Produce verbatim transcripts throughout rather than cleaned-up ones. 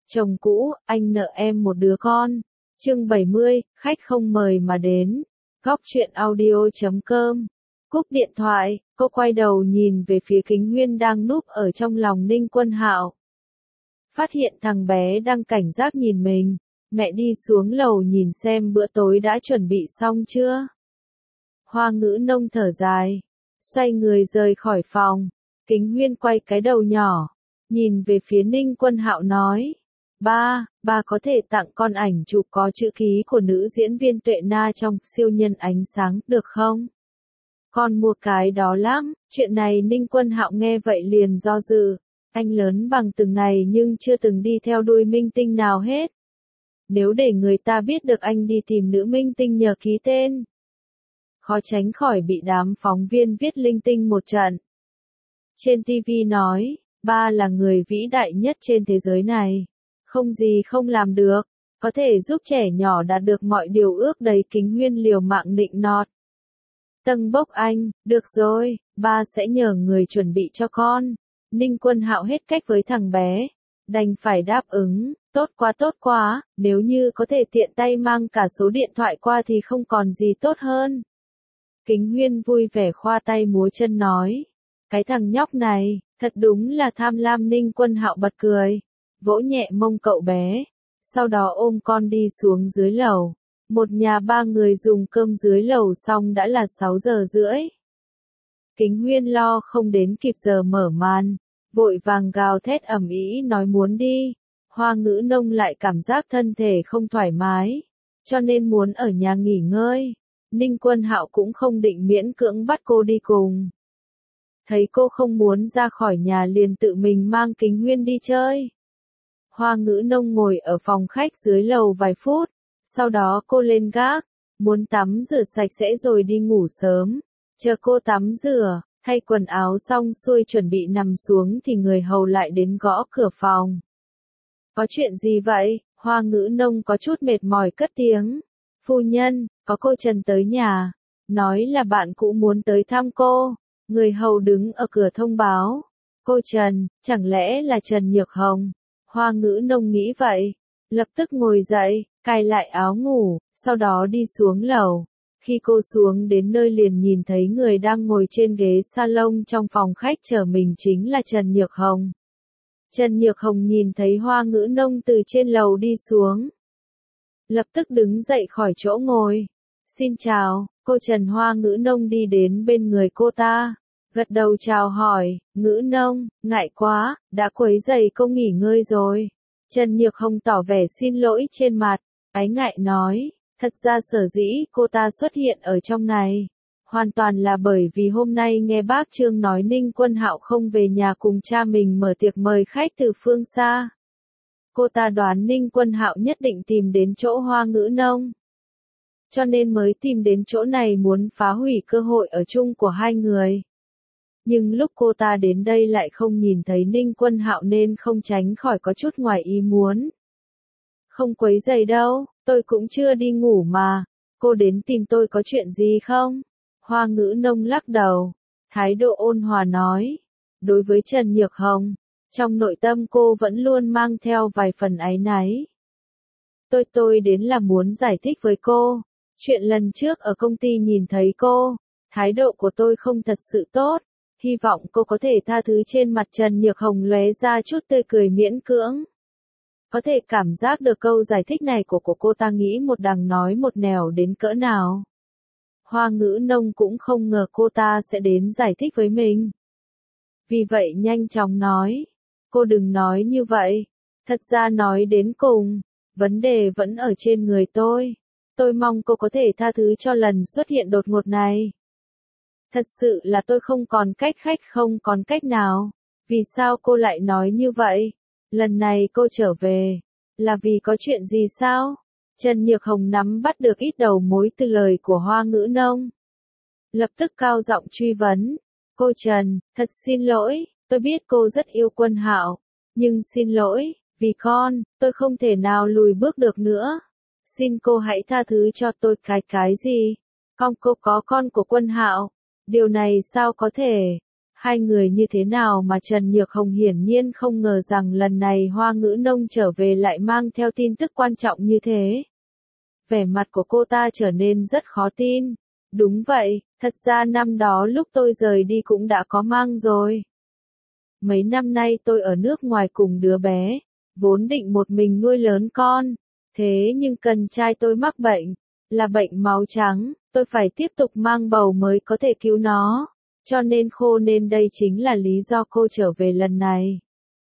Chồng cũ, anh nợ em một đứa con. Chương bảy mươi, khách không mời mà đến. Góc truyện audio chấm com. Cúp điện thoại, cô quay đầu nhìn về phía Kính Huyên đang núp ở trong lòng Ninh Quân Hạo. Phát hiện thằng bé đang cảnh giác nhìn mình, mẹ đi xuống lầu nhìn xem bữa tối đã chuẩn bị xong chưa. Hoa Ngữ Nông thở dài, xoay người rời khỏi phòng. Kính Huyên quay cái đầu nhỏ, nhìn về phía Ninh Quân Hạo nói, ba, ba có thể tặng con ảnh chụp có chữ ký của nữ diễn viên Tuệ Na trong Siêu Nhân Ánh Sáng được không? Con mua cái đó lắm. Chuyện này Ninh Quân Hạo nghe vậy liền do dự. Anh lớn bằng từng này nhưng chưa từng đi theo đuôi minh tinh nào hết. Nếu để người ta biết được anh đi tìm nữ minh tinh nhờ ký tên, khó tránh khỏi bị đám phóng viên viết linh tinh một trận. Trên ti vi nói, ba là người vĩ đại nhất trên thế giới này. Không gì không làm được, có thể giúp trẻ nhỏ đạt được mọi điều ước đầy. Kính Huyên liều mạng nịnh nọt. Tâng bốc anh, được rồi, ba sẽ nhờ người chuẩn bị cho con. Ninh Quân Hạo hết cách với thằng bé, đành phải đáp ứng, tốt quá tốt quá, nếu như có thể tiện tay mang cả số điện thoại qua thì không còn gì tốt hơn. Kính Huyên vui vẻ khoa tay múa chân nói, cái thằng nhóc này, thật đúng là tham lam. Ninh Quân Hạo bật cười, vỗ nhẹ mông cậu bé, sau đó ôm con đi xuống dưới lầu. Một nhà ba người dùng cơm dưới lầu xong đã là sáu giờ rưỡi. Kính Huyên lo không đến kịp giờ mở màn, vội vàng gào thét ầm ĩ nói muốn đi. Hoa Ngữ Nông lại cảm giác thân thể không thoải mái, cho nên muốn ở nhà nghỉ ngơi. Ninh Quân Hạo cũng không định miễn cưỡng bắt cô đi cùng. Thấy cô không muốn ra khỏi nhà liền tự mình mang Kính Huyên đi chơi. Hoa Ngữ Nông ngồi ở phòng khách dưới lầu vài phút, sau đó cô lên gác, muốn tắm rửa sạch sẽ rồi đi ngủ sớm. Chờ cô tắm rửa, thay quần áo xong xuôi chuẩn bị nằm xuống thì người hầu lại đến gõ cửa phòng. Có chuyện gì vậy? Hoa Ngữ Nông có chút mệt mỏi cất tiếng. Phu nhân, có cô Trần tới nhà, nói là bạn cũ muốn tới thăm cô. Người hầu đứng ở cửa thông báo. Cô Trần, chẳng lẽ là Trần Nhược Hồng? Hoa Ngữ Nông nghĩ vậy, lập tức ngồi dậy, cài lại áo ngủ, sau đó đi xuống lầu. Khi cô xuống đến nơi liền nhìn thấy người đang ngồi trên ghế salon trong phòng khách chờ mình chính là Trần Nhược Hồng. Trần Nhược Hồng nhìn thấy Hoa Ngữ Nông từ trên lầu đi xuống, lập tức đứng dậy khỏi chỗ ngồi. Xin chào, cô Trần. Hoa Ngữ Nông đi đến bên người cô ta, gật đầu chào hỏi, Ngữ Nông, ngại quá, đã quấy rầy cô nghỉ ngơi rồi. Trần Nhược Hồng tỏ vẻ xin lỗi trên mặt, ái ngại nói, thật ra sở dĩ cô ta xuất hiện ở trong này, hoàn toàn là bởi vì hôm nay nghe bác Trương nói Ninh Quân Hạo không về nhà cùng cha mình mở tiệc mời khách từ phương xa. Cô ta đoán Ninh Quân Hạo nhất định tìm đến chỗ Hoa Ngữ Nông, cho nên mới tìm đến chỗ này muốn phá hủy cơ hội ở chung của hai người. Nhưng lúc cô ta đến đây lại không nhìn thấy Ninh Quân Hạo nên không tránh khỏi có chút ngoài ý muốn. Không quấy rầy đâu, tôi cũng chưa đi ngủ mà, cô đến tìm tôi có chuyện gì không? Hoa Ngữ Nông lắc đầu, thái độ ôn hòa nói. Đối với Trần Nhược Hồng, trong nội tâm cô vẫn luôn mang theo vài phần áy náy. Tôi tôi đến là muốn giải thích với cô, chuyện lần trước ở công ty nhìn thấy cô, thái độ của tôi không thật sự tốt. Hy vọng cô có thể tha thứ. Trên mặt Trần Nhược Hồng lóe ra chút tươi cười miễn cưỡng. Có thể cảm giác được câu giải thích này của cô, cô ta nghĩ một đằng nói một nẻo đến cỡ nào. Hoa Ngữ Nông cũng không ngờ cô ta sẽ đến giải thích với mình. Vì vậy nhanh chóng nói, cô đừng nói như vậy. Thật ra nói đến cùng, vấn đề vẫn ở trên người tôi. Tôi mong cô có thể tha thứ cho lần xuất hiện đột ngột này. Thật sự là tôi không còn cách khách không còn cách nào. Vì sao cô lại nói như vậy? Lần này cô trở về, là vì có chuyện gì sao? Trần Nhược Hồng nắm bắt được ít đầu mối từ lời của Hoa Ngữ Nông, lập tức cao giọng truy vấn. Cô Trần, thật xin lỗi, tôi biết cô rất yêu Quân Hạo, nhưng xin lỗi, vì con, tôi không thể nào lùi bước được nữa. Xin cô hãy tha thứ cho tôi. Cái cái gì? Con cô có con của Quân Hạo? Điều này sao có thể? Hai người như thế nào mà Trần Nhược Hồng hiển nhiên không ngờ rằng lần này Hoa Ngữ Nông trở về lại mang theo tin tức quan trọng như thế. Vẻ mặt của cô ta trở nên rất khó tin. Đúng vậy, thật ra năm đó lúc tôi rời đi cũng đã có mang rồi. Mấy năm nay tôi ở nước ngoài cùng đứa bé, vốn định một mình nuôi lớn con. Thế nhưng cần trai tôi mắc bệnh, là bệnh máu trắng, tôi phải tiếp tục mang bầu mới có thể cứu nó. Cho nên khô nên đây chính là lý do cô trở về lần này.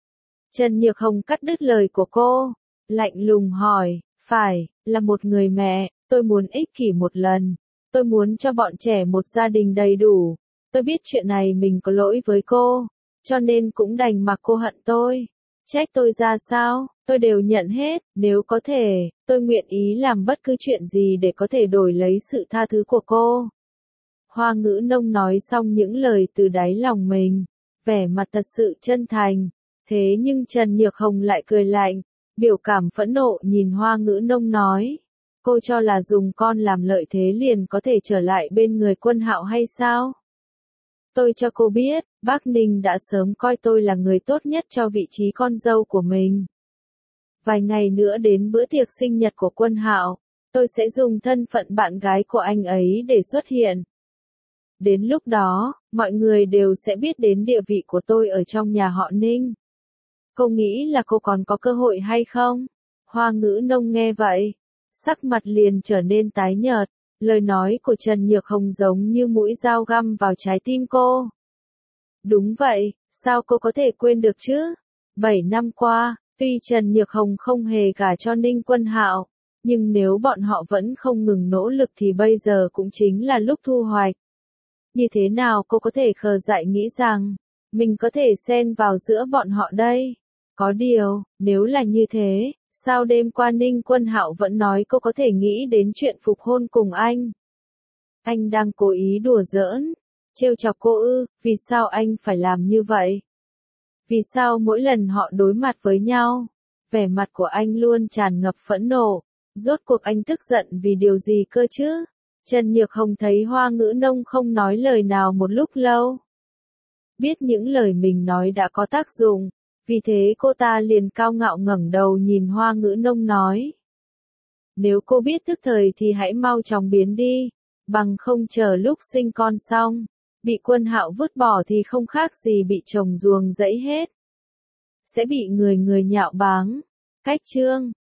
Trần Nhược Hồng cắt đứt lời của cô, lạnh lùng hỏi, phải, là một người mẹ, tôi muốn ích kỷ một lần. Tôi muốn cho bọn trẻ một gia đình đầy đủ. Tôi biết chuyện này mình có lỗi với cô, cho nên cũng đành mặc cô hận tôi. Trách tôi ra sao, tôi đều nhận hết, nếu có thể, tôi nguyện ý làm bất cứ chuyện gì để có thể đổi lấy sự tha thứ của cô. Hoa Ngữ Nông nói xong những lời từ đáy lòng mình, vẻ mặt thật sự chân thành. Thế nhưng Trần Nhược Hồng lại cười lạnh, biểu cảm phẫn nộ nhìn Hoa Ngữ Nông nói. Cô cho là dùng con làm lợi thế liền có thể trở lại bên người Quân Hạo hay sao? Tôi cho cô biết, Bác Ninh đã sớm coi tôi là người tốt nhất cho vị trí con dâu của mình. Vài ngày nữa đến bữa tiệc sinh nhật của Quân Hạo, tôi sẽ dùng thân phận bạn gái của anh ấy để xuất hiện. Đến lúc đó, mọi người đều sẽ biết đến địa vị của tôi ở trong nhà họ Ninh. Cô nghĩ là cô còn có cơ hội hay không? Hoa Ngữ Nông nghe vậy, sắc mặt liền trở nên tái nhợt, lời nói của Trần Nhược Hồng giống như mũi dao găm vào trái tim cô. Đúng vậy, sao cô có thể quên được chứ? Bảy năm qua, tuy Trần Nhược Hồng không hề gả cho Ninh Quân Hạo, nhưng nếu bọn họ vẫn không ngừng nỗ lực thì bây giờ cũng chính là lúc thu hoạch. Như thế nào cô có thể khờ dại nghĩ rằng, mình có thể xen vào giữa bọn họ đây? Có điều, nếu là như thế, sao đêm qua Ninh Quân Hạo vẫn nói cô có thể nghĩ đến chuyện phục hôn cùng anh? Anh đang cố ý đùa giỡn, trêu chọc cô ư, vì sao anh phải làm như vậy? Vì sao mỗi lần họ đối mặt với nhau, vẻ mặt của anh luôn tràn ngập phẫn nộ, rốt cuộc anh tức giận vì điều gì cơ chứ? Trần Nhược Hồng thấy Hoa Ngữ Nông không nói lời nào một lúc lâu. Biết những lời mình nói đã có tác dụng, vì thế cô ta liền cao ngạo ngẩng đầu nhìn Hoa Ngữ Nông nói. Nếu cô biết thức thời thì hãy mau chóng biến đi, bằng không chờ lúc sinh con xong, bị Quân Hạo vứt bỏ thì không khác gì bị chồng ruồng rẫy hết. Sẽ bị người người nhạo báng. Cách chương